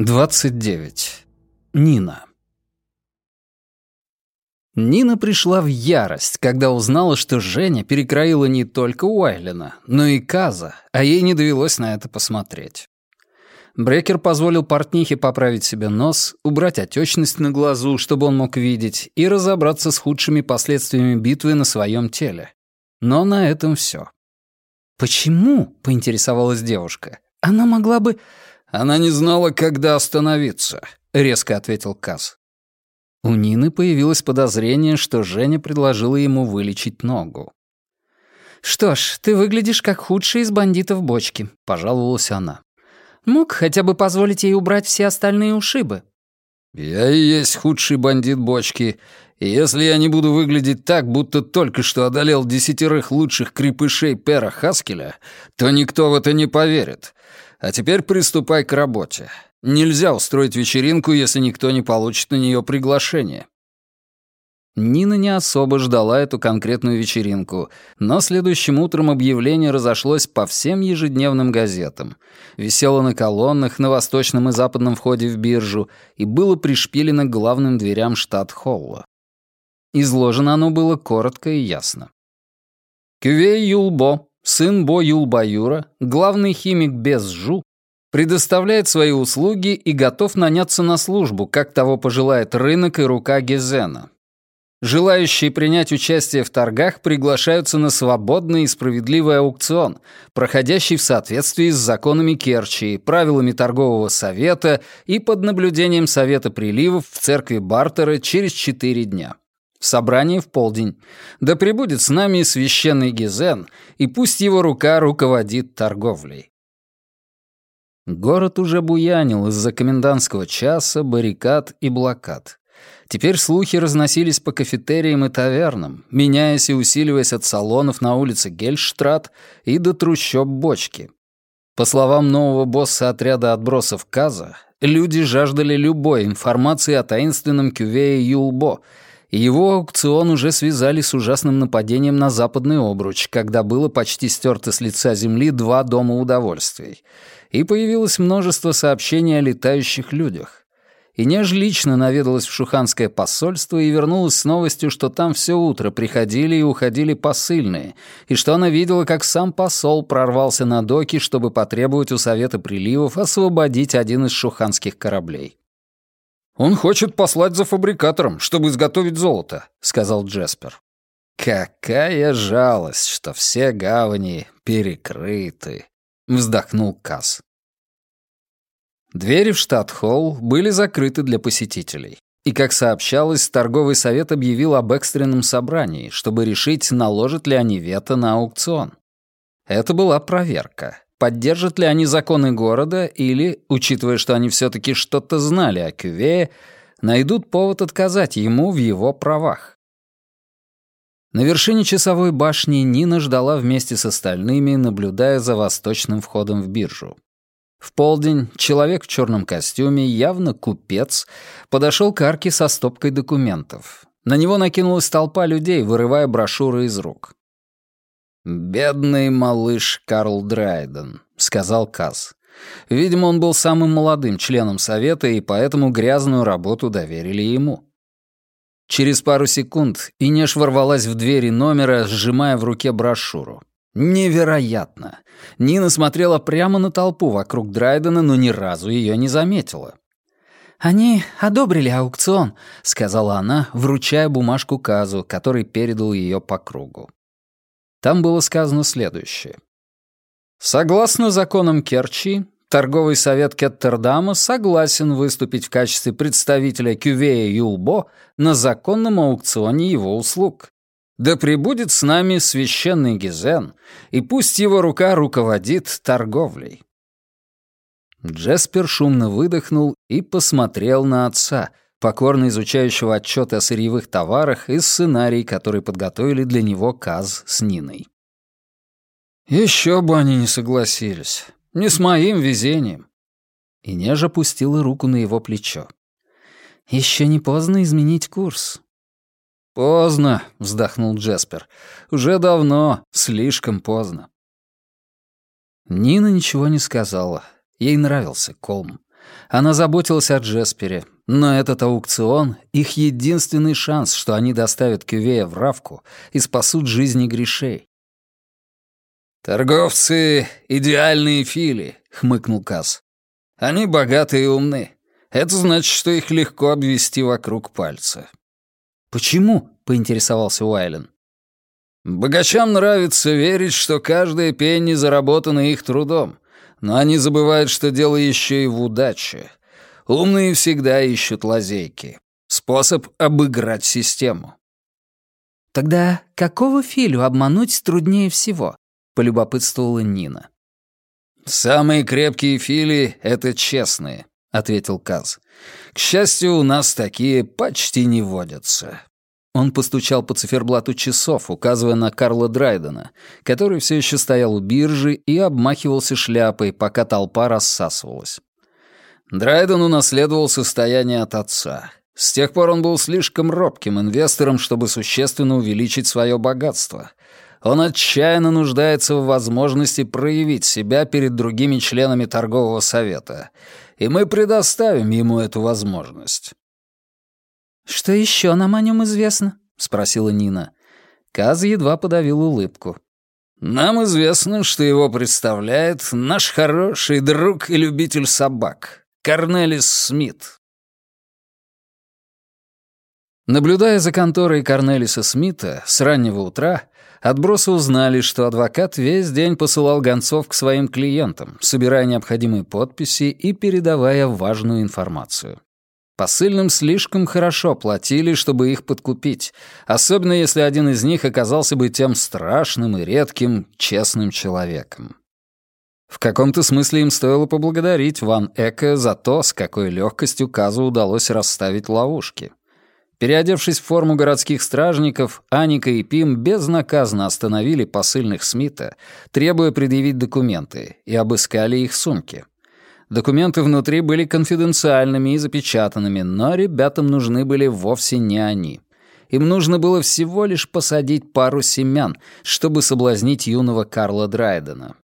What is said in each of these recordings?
29. Нина. Нина пришла в ярость, когда узнала, что Женя перекроила не только Уайлена, но и Каза, а ей не довелось на это посмотреть. Брекер позволил портнихе поправить себе нос, убрать отечность на глазу, чтобы он мог видеть, и разобраться с худшими последствиями битвы на своем теле. Но на этом все. «Почему?» — поинтересовалась девушка. «Она могла бы...» «Она не знала, когда остановиться», — резко ответил Каз. У Нины появилось подозрение, что Женя предложила ему вылечить ногу. «Что ж, ты выглядишь как худший из бандитов бочки», — пожаловалась она. «Мог хотя бы позволить ей убрать все остальные ушибы». «Я и есть худший бандит бочки, и если я не буду выглядеть так, будто только что одолел 10 лучших крепышей Пера Хаскеля, то никто в это не поверит. А теперь приступай к работе. Нельзя устроить вечеринку, если никто не получит на нее приглашение». Нина не особо ждала эту конкретную вечеринку, но следующим утром объявление разошлось по всем ежедневным газетам, висело на колоннах на восточном и западном входе в биржу и было пришпилено к главным дверям штат-холла. Изложено оно было коротко и ясно. Кювей Юлбо, сын Бо Юлбаюра, главный химик Безжу, предоставляет свои услуги и готов наняться на службу, как того пожелает рынок и рука Гезена. Желающие принять участие в торгах приглашаются на свободный и справедливый аукцион, проходящий в соответствии с законами Керчи, правилами торгового совета и под наблюдением Совета приливов в церкви Бартера через 4 дня. Собрание в полдень. Да пребудет с нами священный Гезен, и пусть его рука руководит торговлей. Город уже буянил из-за комендантского часа, баррикад и блокад. Теперь слухи разносились по кафетериям и тавернам, меняясь и усиливаясь от салонов на улице Гельштрат и до трущоб Бочки. По словам нового босса отряда отбросов Каза, люди жаждали любой информации о таинственном кювее Юлбо, и его аукцион уже связали с ужасным нападением на Западный Обруч, когда было почти стерто с лица земли 2 дома удовольствий, и появилось множество сообщений о летающих людях. Инеж лично наведалась в шуханское посольство и вернулась с новостью, что там все утро приходили и уходили посыльные, и что она видела, как сам посол прорвался на доки, чтобы потребовать у Совета приливов освободить один из шуханских кораблей. «Он хочет послать за фабрикатором, чтобы изготовить золото», — сказал Джеспер. «Какая жалость, что все гавани перекрыты», — вздохнул Каз. Двери в штат-холл были закрыты для посетителей. И, как сообщалось, торговый совет объявил об экстренном собрании, чтобы решить, наложат ли они вето на аукцион. Это была проверка. Поддержат ли они законы города или, учитывая, что они все-таки что-то знали о Кювее, найдут повод отказать ему в его правах. На вершине часовой башни Нина ждала вместе с остальными, наблюдая за восточным входом в биржу. В полдень человек в черном костюме, явно купец, подошел к арке со стопкой документов. На него накинулась толпа людей, вырывая брошюры из рук. «Бедный малыш Карл Драйден», — сказал Каз. Видимо, он был самым молодым членом совета, и поэтому грязную работу доверили ему. Через пару секунд Инеш ворвалась в двери номера, сжимая в руке брошюру. Невероятно! Нина смотрела прямо на толпу вокруг Драйдена, но ни разу ее не заметила. «Они одобрили аукцион», — сказала она, вручая бумажку Казу, который передал ее по кругу. Там было сказано следующее. «Согласно законам Керчи, торговый совет Кеттердама согласен выступить в качестве представителя Кювея Юлбо на законном аукционе его услуг. Да пребудет с нами священный Гезен, и пусть его рука руководит торговлей». Джеспер шумно выдохнул и посмотрел на отца, покорно изучающего отчеты о сырьевых товарах и сценарий, который подготовили для него Каз с Ниной. «Еще бы они не согласились. Не с моим везением». И Неж опустила руку на его плечо. «Еще не поздно изменить курс». «Поздно», — вздохнул Джеспер. «Уже давно, слишком поздно». Нина ничего не сказала. Ей нравился Колм. Она заботилась о Джеспере, но этот аукцион — их единственный шанс, что они доставят Кювея в Равку и спасут жизни грешей. «Торговцы — идеальные фили», — хмыкнул Каз. «Они богаты и умны. Это значит, что их легко обвести вокруг пальца». «Почему?» — поинтересовался Уайлен. «Богачам нравится верить, что каждая пенни заработана их трудом, но они забывают, что дело еще и в удаче. Умные всегда ищут лазейки. Способ обыграть систему». «Тогда какого филю обмануть труднее всего?» — полюбопытствовала Нина. «Самые крепкие фили — это честные», — ответил Каз. «К счастью, у нас такие почти не водятся». Он постучал по циферблату часов, указывая на Карла Драйдена, который все еще стоял у биржи и обмахивался шляпой, пока толпа рассасывалась. Драйден унаследовал состояние от отца. С тех пор он был слишком робким инвестором, чтобы существенно увеличить свое богатство. Он отчаянно нуждается в возможности проявить себя перед другими членами торгового совета, и мы предоставим ему эту возможность. «Что еще нам о нем известно?» — спросила Нина. Каз едва подавил улыбку. «Нам известно, что его представляет наш хороший друг и любитель собак, Корнелис Смит». Наблюдая за конторой Корнелиса Смита с раннего утра, отбросы узнали, что адвокат весь день посылал гонцов к своим клиентам, собирая необходимые подписи и передавая важную информацию. Посыльным слишком хорошо платили, чтобы их подкупить, особенно если один из них оказался бы тем страшным и редким честным человеком. В каком-то смысле им стоило поблагодарить Ван Эка за то, с какой легкостью Казу удалось расставить ловушки. Переодевшись в форму городских стражников, Аника и Пим безнаказанно остановили посыльных Смита, требуя предъявить документы, и обыскали их сумки. Документы внутри были конфиденциальными и запечатанными, но ребятам нужны были вовсе не они. Им нужно было всего лишь посадить пару семян, чтобы соблазнить юного Карла Драйдена.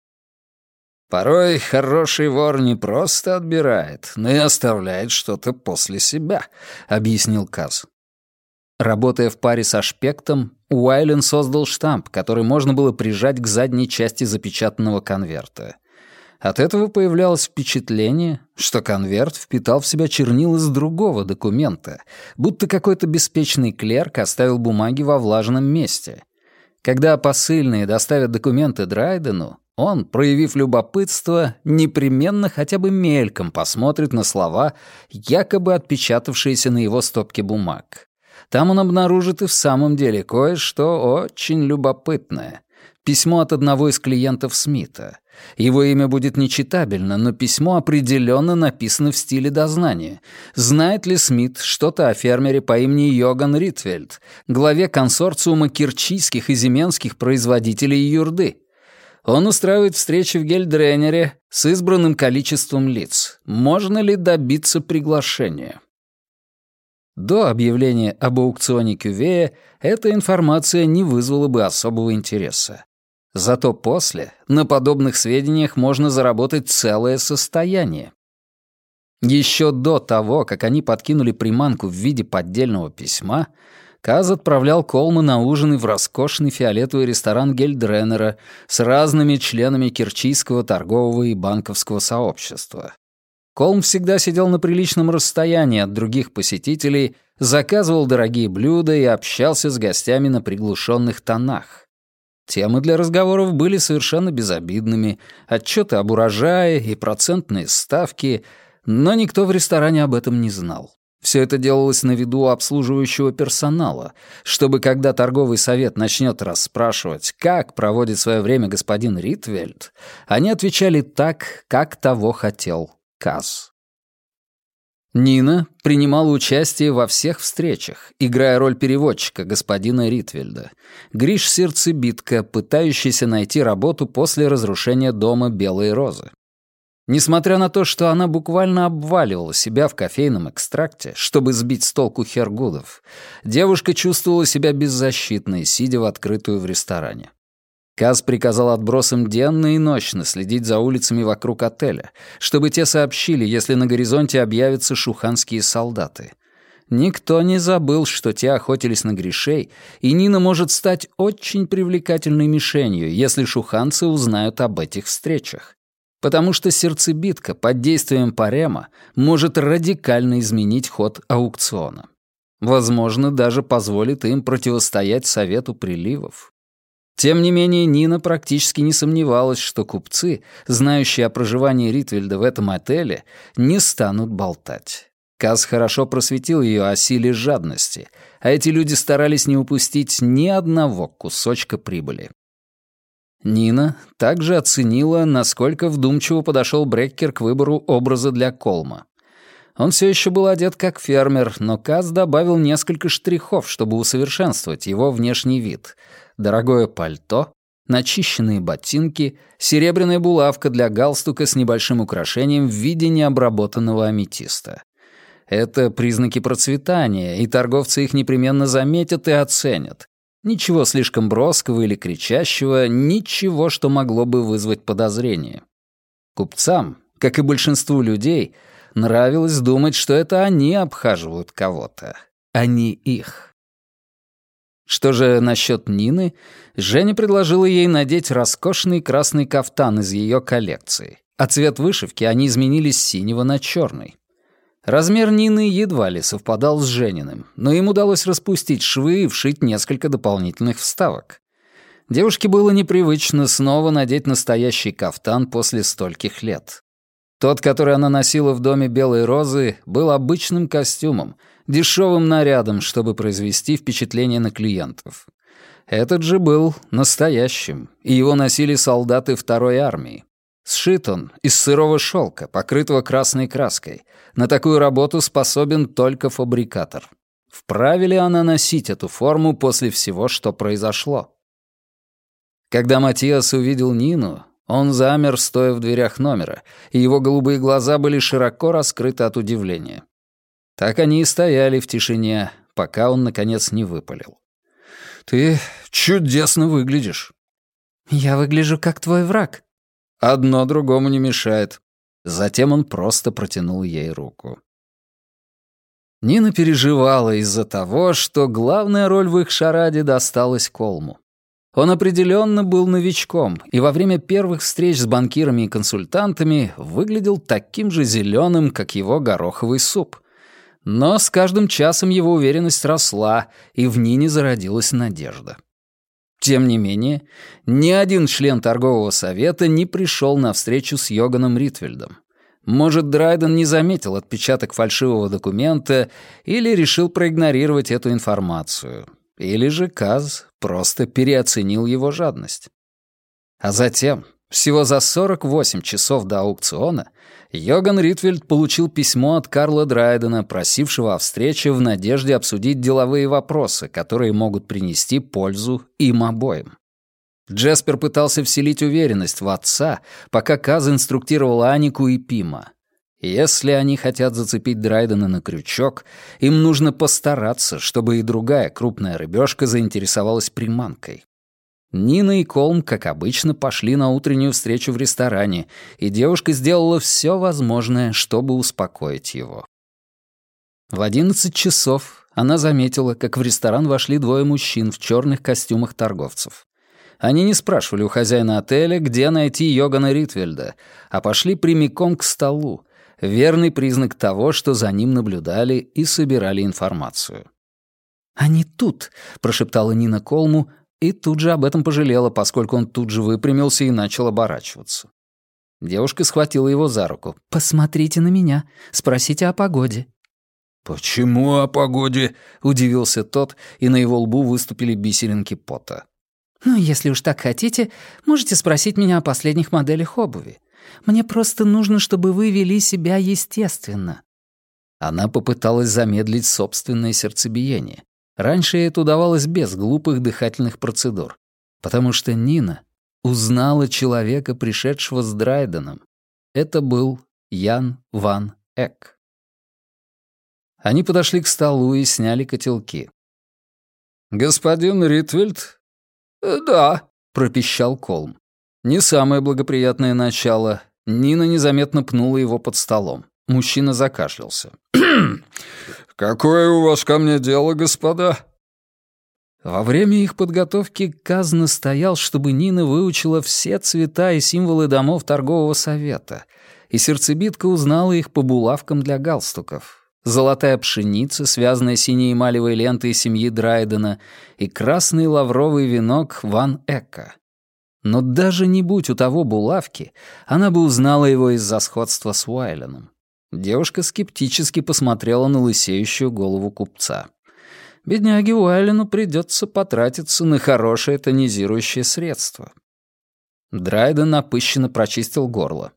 «Порой хороший вор не просто отбирает, но и оставляет что-то после себя», — объяснил Каз. Работая в паре со Шпектом, Уайлен создал штамп, который можно было прижать к задней части запечатанного конверта. От этого появлялось впечатление, что конверт впитал в себя чернила из другого документа, будто какой-то беспечный клерк оставил бумаги во влажном месте. Когда посыльные доставят документы Драйдену, он, проявив любопытство, непременно хотя бы мельком посмотрит на слова, якобы отпечатавшиеся на его стопке бумаг. Там он обнаружит и в самом деле кое-что очень любопытное. Письмо от одного из клиентов Смита. Его имя будет нечитабельно, но письмо определенно написано в стиле дознания. Знает ли Смит что-то о фермере по имени Йоган Ритвельд, главе консорциума кирчийских и зименских производителей юрды? Он устраивает встречи в Гельдренере с избранным количеством лиц. Можно ли добиться приглашения? До объявления об аукционе Кювея эта информация не вызвала бы особого интереса. Зато после на подобных сведениях можно заработать целое состояние. Еще до того, как они подкинули приманку в виде поддельного письма, Каз отправлял Колма на ужин в роскошный фиолетовый ресторан Гельдренера с разными членами кирчийского торгового и банковского сообщества. Колм всегда сидел на приличном расстоянии от других посетителей, заказывал дорогие блюда и общался с гостями на приглушенных тонах. Темы для разговоров были совершенно безобидными, отчеты об урожае и процентные ставки, но никто в ресторане об этом не знал. Все это делалось на виду у обслуживающего персонала, чтобы, когда торговый совет начнет расспрашивать, как проводит свое время господин Ритвельд, они отвечали так, как того хотел Каз. Нина принимала участие во всех встречах, играя роль переводчика господина Ритвельда. Гриш Сердцебитка, пытающийся найти работу после разрушения дома Белой Розы. Несмотря на то, что она буквально обваливала себя в кофейном экстракте, чтобы сбить с толку хергудов, девушка чувствовала себя беззащитной, сидя в открытую в ресторане. Каз приказал отбросам денно и ночно следить за улицами вокруг отеля, чтобы те сообщили, если на горизонте объявятся шуханские солдаты. Никто не забыл, что те охотились на грешей, и Нина может стать очень привлекательной мишенью, если шуханцы узнают об этих встречах. Потому что сердцебитка под действием парема может радикально изменить ход аукциона. Возможно, даже позволит им противостоять Совету приливов. Тем не менее, Нина практически не сомневалась, что купцы, знающие о проживании Ритвельда в этом отеле, не станут болтать. Каз хорошо просветил ее о силе жадности, а эти люди старались не упустить ни одного кусочка прибыли. Нина также оценила, насколько вдумчиво подошел Бреккер к выбору образа для Колма. Он все еще был одет как фермер, но Каз добавил несколько штрихов, чтобы усовершенствовать его внешний вид. Дорогое пальто, начищенные ботинки, серебряная булавка для галстука с небольшим украшением в виде необработанного аметиста. Это признаки процветания, и торговцы их непременно заметят и оценят. Ничего слишком броского или кричащего, ничего, что могло бы вызвать подозрение. Купцам, как и большинству людей, нравилось думать, что это они обхаживают кого-то, а не их. Что же насчет Нины, Женя предложила ей надеть роскошный красный кафтан из ее коллекции, а цвет вышивки они изменили с синего на черный. Размер Нины едва ли совпадал с Жениным, но им удалось распустить швы и вшить несколько дополнительных вставок. Девушке было непривычно снова надеть настоящий кафтан после стольких лет. Тот, который она носила в доме Белой Розы, был обычным костюмом, дешевым нарядом, чтобы произвести впечатление на клиентов. Этот же был настоящим, и его носили солдаты второй армии. Сшит он из сырого шелка, покрытого красной краской. На такую работу способен только фабрикатор. Вправе ли она носить эту форму после всего, что произошло? Когда Матиас увидел Нину, он замер, стоя в дверях номера, и его голубые глаза были широко раскрыты от удивления. Так они и стояли в тишине, пока он, наконец, не выпалил. «Ты чудесно выглядишь». «Я выгляжу как твой враг». Одно другому не мешает. Затем он просто протянул ей руку. Нина переживала из-за того, что главная роль в их шараде досталась Колму. Он определенно был новичком, и во время первых встреч с банкирами и консультантами выглядел таким же зеленым, как его гороховый суп. Но с каждым часом его уверенность росла, и в Нине зародилась надежда. Тем не менее, ни один член торгового совета не пришел на встречу с Йоганом Ритвельдом. Может, Драйден не заметил отпечаток фальшивого документа или решил проигнорировать эту информацию. Или же Каз просто переоценил его жадность. А затем, всего за 48 часов до аукциона, Йоган Ритвельд получил письмо от Карла Драйдена, просившего о встрече в надежде обсудить деловые вопросы, которые могут принести пользу им обоим. Джеспер пытался вселить уверенность в отца, пока Каз инструктировал Анику и Пима. Если они хотят зацепить Драйдена на крючок, им нужно постараться, чтобы и другая крупная рыбешка заинтересовалась приманкой. Нина и Колм, как обычно, пошли на утреннюю встречу в ресторане, и девушка сделала все возможное, чтобы успокоить его. В 11 часов она заметила, как в ресторан вошли двое мужчин в черных костюмах торговцев. Они не спрашивали у хозяина отеля, где найти Йогана Ритвельда, а пошли прямиком к столу, верный признак того, что за ним наблюдали и собирали информацию. «Они тут», — прошептала Нина Колму, и тут же об этом пожалела, поскольку он тут же выпрямился и начал оборачиваться. Девушка схватила его за руку. «Посмотрите на меня, спросите о погоде». «Почему о погоде?» — удивился тот, и на его лбу выступили бисеринки пота. «Ну, если уж так хотите, можете спросить меня о последних моделях обуви. Мне просто нужно, чтобы вы вели себя естественно». Она попыталась замедлить собственное сердцебиение. Раньше ей это удавалось без глупых дыхательных процедур, потому что Нина узнала человека, пришедшего с Драйденом. Это был Ян ван Эк. Они подошли к столу и сняли котелки. «Господин Ритвельд?» «Да», — пропищал Колм. Не самое благоприятное начало. Нина незаметно пнула его под столом. Мужчина закашлялся. «Какое у вас ко мне дело, господа?» Во время их подготовки Каз настоял, чтобы Нина выучила все цвета и символы домов торгового совета, и сердцебитка узнала их по булавкам для галстуков. Золотая пшеница, связанная синей эмалевой лентой семьи Драйдена, и красный лавровый венок Ван Эка. Но даже не будь у того булавки, она бы узнала его из-за сходства с Уайленом. Девушка скептически посмотрела на лысеющую голову купца. Бедняге Уайлену придется потратиться на хорошее тонизирующее средство. Драйден напыщенно прочистил горло.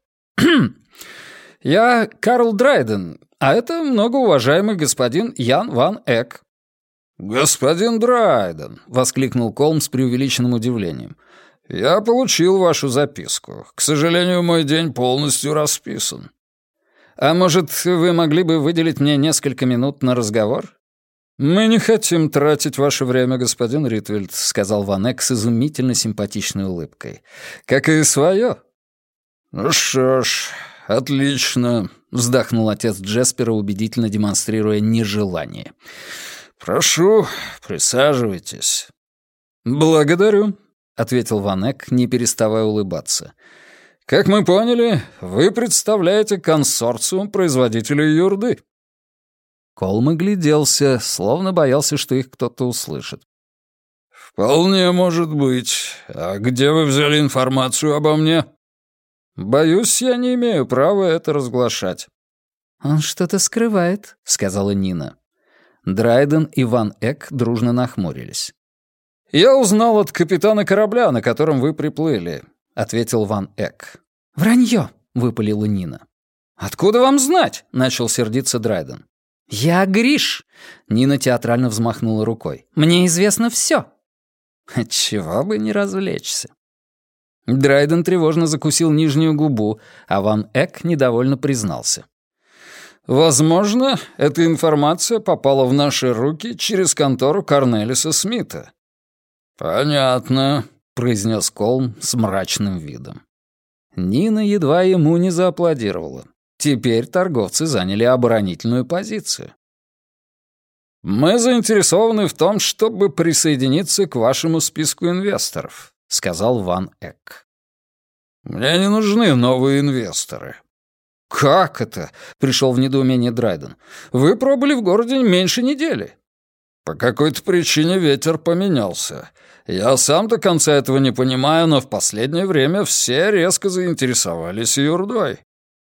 «Я Карл Драйден, а это многоуважаемый господин Ян Ван Эк». «Господин Драйден», — воскликнул Колм с преувеличенным удивлением, — «я получил вашу записку. К сожалению, мой день полностью расписан». «А может, вы могли бы выделить мне несколько минут на разговор?» «Мы не хотим тратить ваше время, господин Ритвельд», — сказал Ван Эк с изумительно симпатичной улыбкой. «Как и свое». «Ну что ж, отлично», — вздохнул отец Джеспера, убедительно демонстрируя нежелание. «Прошу, присаживайтесь». «Благодарю», — ответил Ван Эк, не переставая улыбаться. «Как мы поняли, вы представляете консорциум производителей юрды». Колм огляделся, словно боялся, что их кто-то услышит. «Вполне может быть. А где вы взяли информацию обо мне?» «Боюсь, я не имею права это разглашать». «Он что-то скрывает», — сказала Нина. Драйден и Ван Эк дружно нахмурились. «Я узнал от капитана корабля, на котором вы приплыли», — ответил Ван Эк. «Вранье», — выпалила Нина. «Откуда вам знать?» — начал сердиться Драйден. «Я Гриш!» — Нина театрально взмахнула рукой. «Мне известно все!» Отчего бы не развлечься. Драйден тревожно закусил нижнюю губу, а Ван Эк недовольно признался. «Возможно, эта информация попала в наши руки через контору Корнелиса Смита». «Понятно», — произнес Колм с мрачным видом. Нина едва ему не зааплодировала. Теперь торговцы заняли оборонительную позицию. «Мы заинтересованы в том, чтобы присоединиться к вашему списку инвесторов», — сказал Ван Эк. «Мне не нужны новые инвесторы». «Как это?» — пришел в недоумение Драйден. «Вы пробыли в городе меньше недели». «По какой-то причине ветер поменялся. Я сам до конца этого не понимаю, но в последнее время все резко заинтересовались юрдой».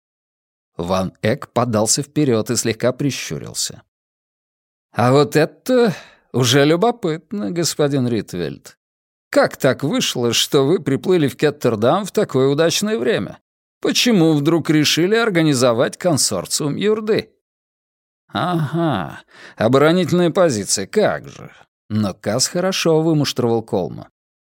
Ван Эк подался вперед и слегка прищурился. «А вот это уже любопытно, господин Ритвельд. Как так вышло, что вы приплыли в Кеттердам в такое удачное время? Почему вдруг решили организовать консорциум юрды?» «Ага, оборонительная позиция, как же». Но Каз хорошо вымуштровал Колма.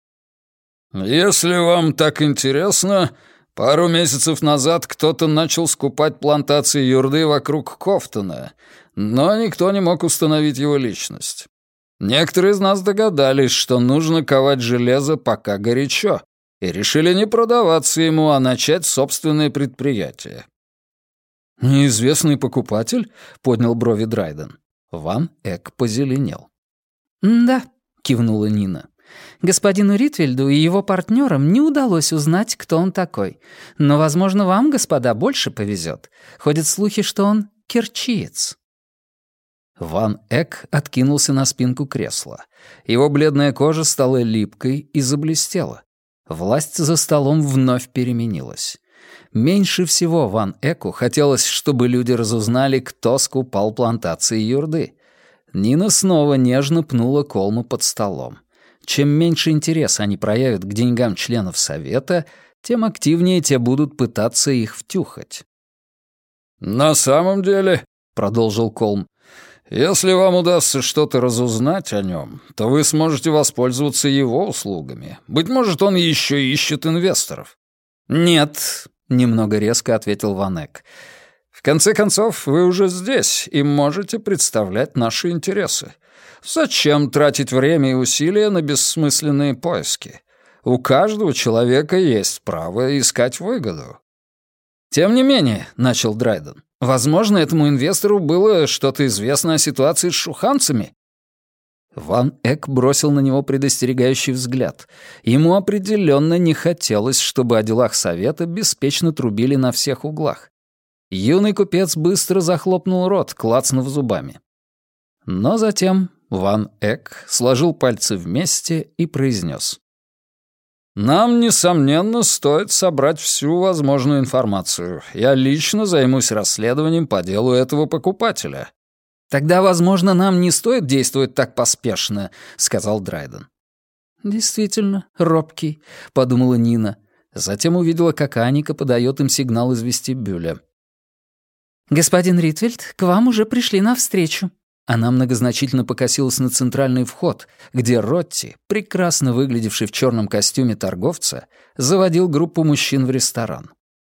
«Если вам так интересно, пару месяцев назад кто-то начал скупать плантации юрды вокруг Кофтона, но никто не мог установить его личность. Некоторые из нас догадались, что нужно ковать железо пока горячо, и решили не продаваться ему, а начать собственное предприятие». «Неизвестный покупатель?» — поднял брови Драйден. Ван Эк позеленел. «Да», — кивнула Нина. «Господину Ритвельду и его партнерам не удалось узнать, кто он такой. Но, возможно, вам, господа, больше повезет. Ходят слухи, что он керчиец». Ван Эк откинулся на спинку кресла. Его бледная кожа стала липкой и заблестела. Власть за столом вновь переменилась. Меньше всего Ван Эку хотелось, чтобы люди разузнали, кто скупал плантации юрды. Нина снова нежно пнула Колма под столом. Чем меньше интереса они проявят к деньгам членов Совета, тем активнее те будут пытаться их втюхать. «На самом деле», — продолжил Колм, «если вам удастся что-то разузнать о нем, то вы сможете воспользоваться его услугами. Быть может, он еще ищет инвесторов». «Нет», — немного резко ответил Ван Эк. «В конце концов, вы уже здесь и можете представлять наши интересы. Зачем тратить время и усилия на бессмысленные поиски? У каждого человека есть право искать выгоду». «Тем не менее», — начал Драйден, «возможно, этому инвестору было что-то известно о ситуации с шуханцами». Ван Эк бросил на него предостерегающий взгляд. Ему определенно не хотелось, чтобы о делах совета беспечно трубили на всех углах. Юный купец быстро захлопнул рот, клацнув зубами. Но затем Ван Эк сложил пальцы вместе и произнес: «Нам, несомненно, стоит собрать всю возможную информацию. Я лично займусь расследованием по делу этого покупателя». «Тогда, возможно, нам не стоит действовать так поспешно», — сказал Драйден. «Действительно, робкий», — подумала Нина. Затем увидела, как Аника подает им сигнал из вестибюля. «Господин Ритвельд, к вам уже пришли навстречу». Она многозначительно покосилась на центральный вход, где Ротти, прекрасно выглядевший в черном костюме торговца, заводил группу мужчин в ресторан.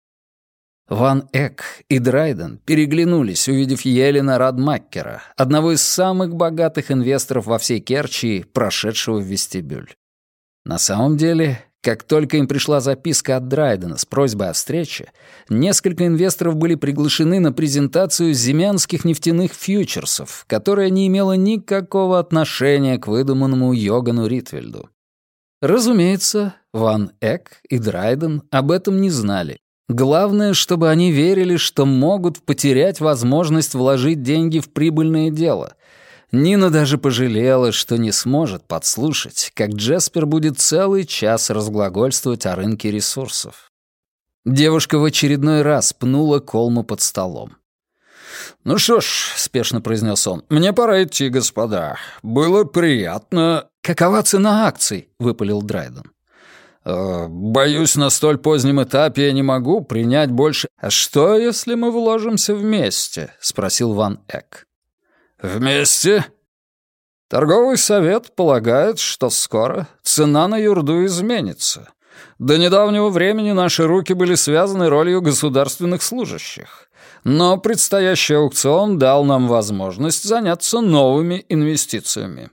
Ван Эк и Драйден переглянулись, увидев Йелена Радмаккера, одного из самых богатых инвесторов во всей Керчи, прошедшего в вестибюль. На самом деле, как только им пришла записка от Драйдена с просьбой о встрече, несколько инвесторов были приглашены на презентацию земянских нефтяных фьючерсов, которая не имела никакого отношения к выдуманному Йогану Ритвельду. Разумеется, Ван Эк и Драйден об этом не знали. Главное, чтобы они верили, что могут потерять возможность вложить деньги в прибыльное дело. Нина даже пожалела, что не сможет подслушать, как Джеспер будет целый час разглагольствовать о рынке ресурсов. Девушка в очередной раз пнула Колму под столом. «Ну что ж», — спешно произнес он, — «мне пора идти, господа. Было приятно...» «Какова цена акций?» — выпалил Драйден. «Боюсь, на столь позднем этапе я не могу принять больше...» «А что, если мы вложимся вместе?» — спросил Ван Эк. «Вместе?» «Торговый совет полагает, что скоро цена на юрду изменится. До недавнего времени наши руки были связаны ролью государственных служащих. Но предстоящий аукцион дал нам возможность заняться новыми инвестициями».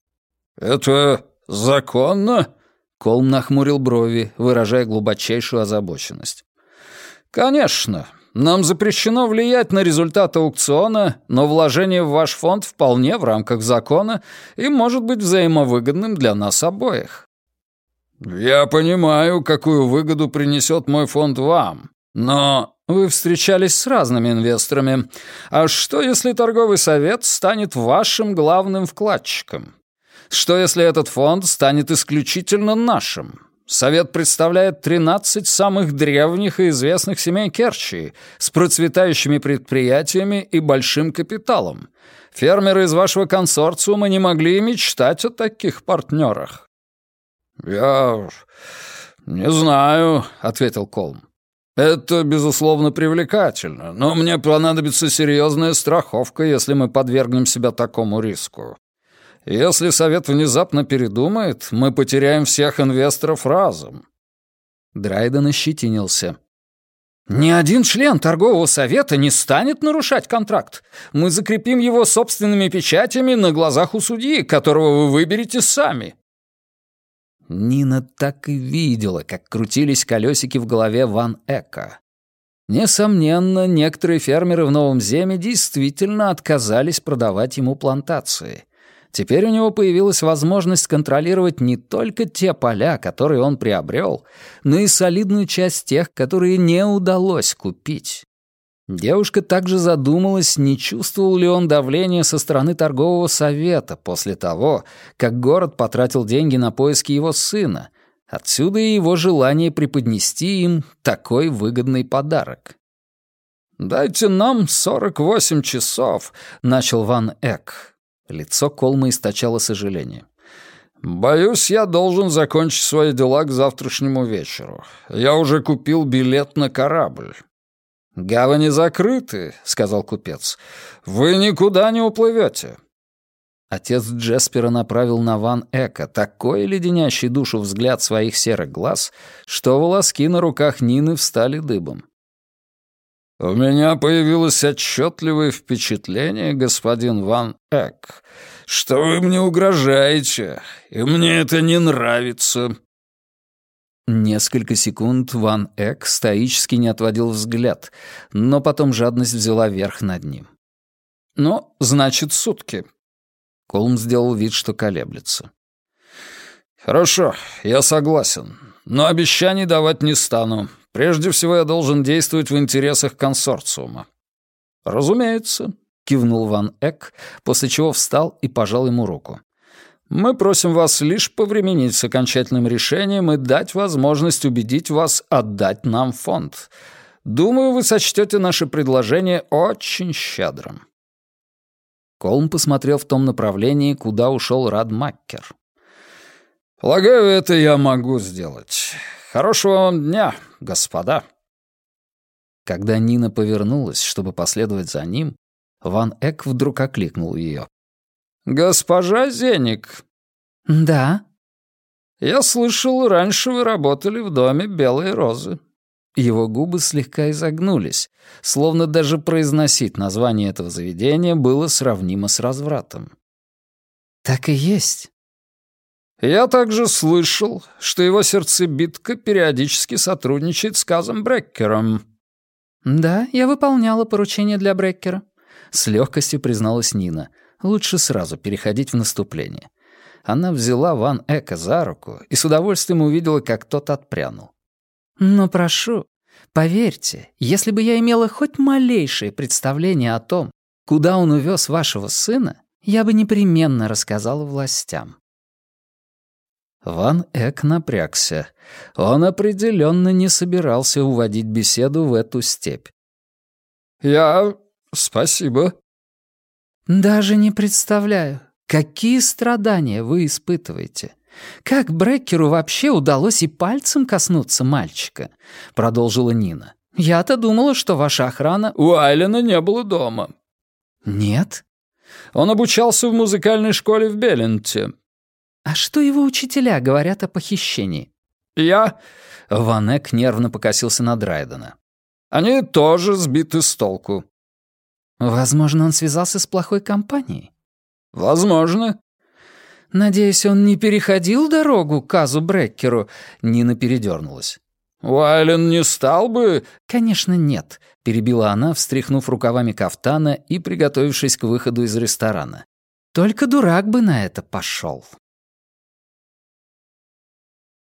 «Это законно?» Колм нахмурил брови, выражая глубочайшую озабоченность. «Конечно. Нам запрещено влиять на результат аукциона, но вложение в ваш фонд вполне в рамках закона и может быть взаимовыгодным для нас обоих». «Я понимаю, какую выгоду принесет мой фонд вам, но вы встречались с разными инвесторами. А что, если торговый совет станет вашим главным вкладчиком? Что, если этот фонд станет исключительно нашим? Совет представляет 13 самых древних и известных семей Керчи с процветающими предприятиями и большим капиталом. Фермеры из вашего консорциума не могли и мечтать о таких партнерах». «Я не знаю», — ответил Колм. «Это, безусловно, привлекательно, но мне понадобится серьезная страховка, если мы подвергнем себя такому риску. Если совет внезапно передумает, мы потеряем всех инвесторов разом». Драйден ощетинился. «Ни один член торгового совета не станет нарушать контракт. Мы закрепим его собственными печатями на глазах у судьи, которого вы выберете сами». Нина так и видела, как крутились колесики в голове Ван Эка. Несомненно, некоторые фермеры в Новом Земе действительно отказались продавать ему плантации. Теперь у него появилась возможность контролировать не только те поля, которые он приобрел, но и солидную часть тех, которые не удалось купить. Девушка также задумалась, не чувствовал ли он давления со стороны торгового совета после того, как город потратил деньги на поиски его сына. Отсюда и его желание преподнести им такой выгодный подарок. «Дайте нам 48 часов», — начал Ван Эк. Лицо Колма источало сожаление. «Боюсь, я должен закончить свои дела к завтрашнему вечеру. Я уже купил билет на корабль». «Гавани закрыты», — сказал купец. «Вы никуда не уплывете». Отец Джеспера направил на Ван Эка такой леденящий душу взгляд своих серых глаз, что волоски на руках Нины встали дыбом. «У меня появилось отчетливое впечатление, господин Ван Эк, что вы мне угрожаете, и мне это не нравится». Несколько секунд Ван Эк стоически не отводил взгляд, но потом жадность взяла верх над ним. «Ну, значит, сутки». Колм сделал вид, что колеблется. «Хорошо, я согласен, но обещаний давать не стану. Прежде всего я должен действовать в интересах консорциума». «Разумеется», — кивнул Ван Эк, после чего встал и пожал ему руку. «Мы просим вас лишь повременить с окончательным решением и дать возможность убедить вас отдать нам фонд. Думаю, вы сочтете наше предложение очень щедрым». Колм посмотрел в том направлении, куда ушел Радмаккер. «Полагаю, это я могу сделать. Хорошего вам дня, господа». Когда Нина повернулась, чтобы последовать за ним, Ван Эк вдруг окликнул ее. «Госпожа Зеник». «Да». «Я слышал, раньше вы работали в доме Белой Розы». Его губы слегка изогнулись, словно даже произносить название этого заведения было сравнимо с развратом. «Так и есть». «Я также слышал, что его сердцебитка периодически сотрудничает с Казом Бреккером». «Да, я выполняла поручение для Бреккера», — с легкостью призналась Нина. Лучше сразу переходить в наступление. Она взяла Ван Эка за руку и с удовольствием увидела, как тот отпрянул. «Но прошу, поверьте, если бы я имела хоть малейшее представление о том, куда он увез вашего сына, я бы непременно рассказала властям». Ван Эк напрягся. Он определенно не собирался уводить беседу в эту степь. Спасибо». «Даже не представляю, какие страдания вы испытываете. Как Бреккеру вообще удалось и пальцем коснуться мальчика?» — продолжила Нина. «Я-то думала, что ваша охрана...» «У Айлена не было дома». «Нет?» «Он обучался в музыкальной школе в Белленте». «А что его учителя говорят о похищении?» Ван Эк нервно покосился на Драйдена. «Они тоже сбиты с толку». «Возможно, он связался с плохой компанией?» «Возможно». «Надеюсь, он не переходил дорогу к Казу Бреккеру?» Нина передернулась. «Уайлен не стал бы...» «Конечно, нет», — перебила она, встряхнув рукавами кафтана и приготовившись к выходу из ресторана. «Только дурак бы на это пошел».